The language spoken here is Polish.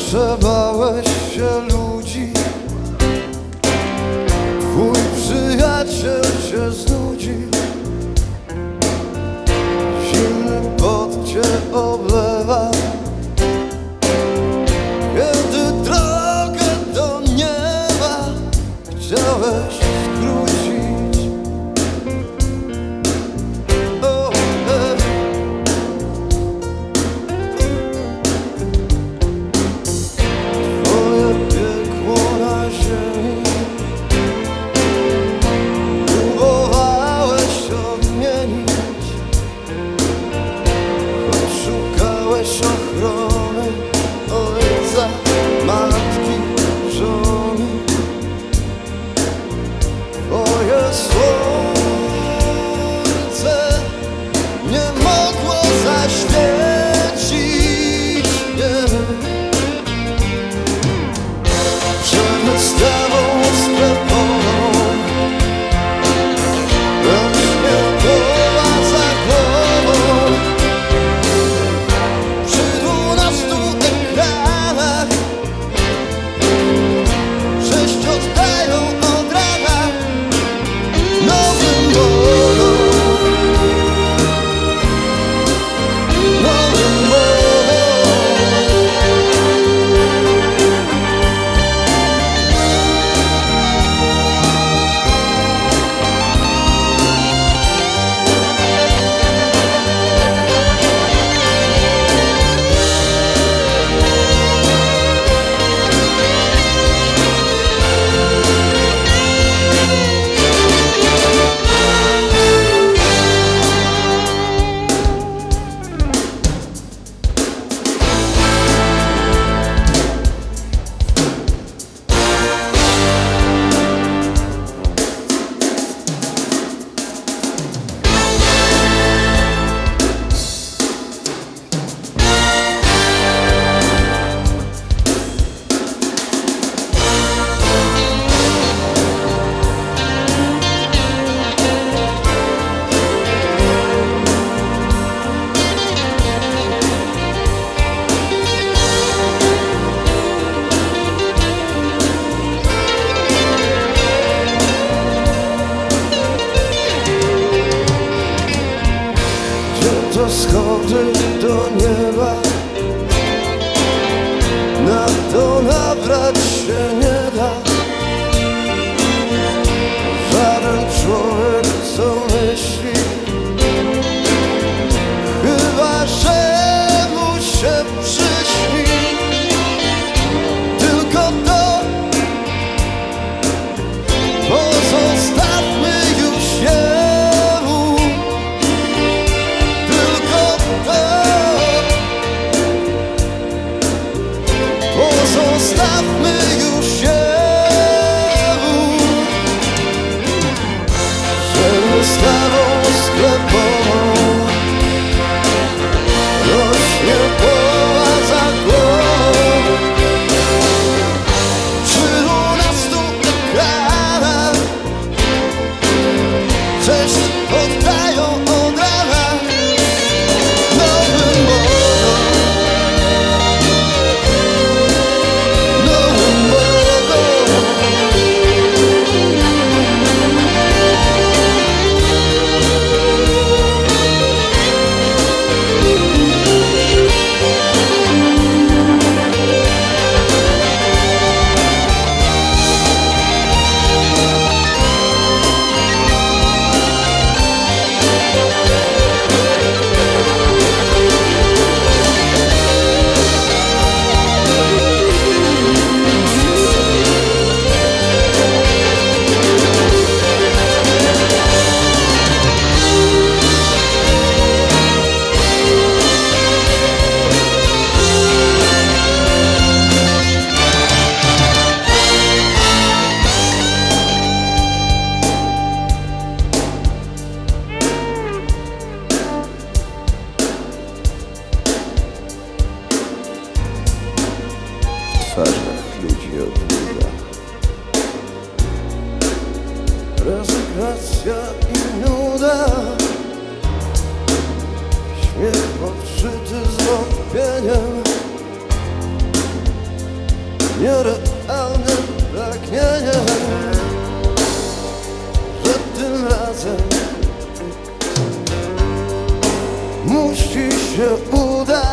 że bałeś się ludzi. Twój przyjaciel się znudzi. Zimny pot cię oblewa, kiedy drogę do nieba chciałeś skrócić. Oh, Twoje piekło na ziemi próbowałeś odmienić, choć szukałeś ochrony ojca, matki, żony. Twoje słońce nie mogło zaświecić, nie. Przed wystawą sklepową rośnie głowa za głową. Przy 12 ekranach 6 oddają od rana nowym modom, nowym modom. To schody do nieba, na to nabrać się nie da. Żaden człowiek, co myśli, chyba że mu się przyśni. Tylko to pozostawmy już jemu. Pozostawmy już jemu, że wystawą sklepową rośnie głowa za głową. Przy 12 ekranach 6 oddają od rana nowym modom. W twarzach ludzi obłuda, rezygnacja i nuda. Śmiech podszyty zwątpieniem, nierealnym pragnieniem, że tym razem musi się udać.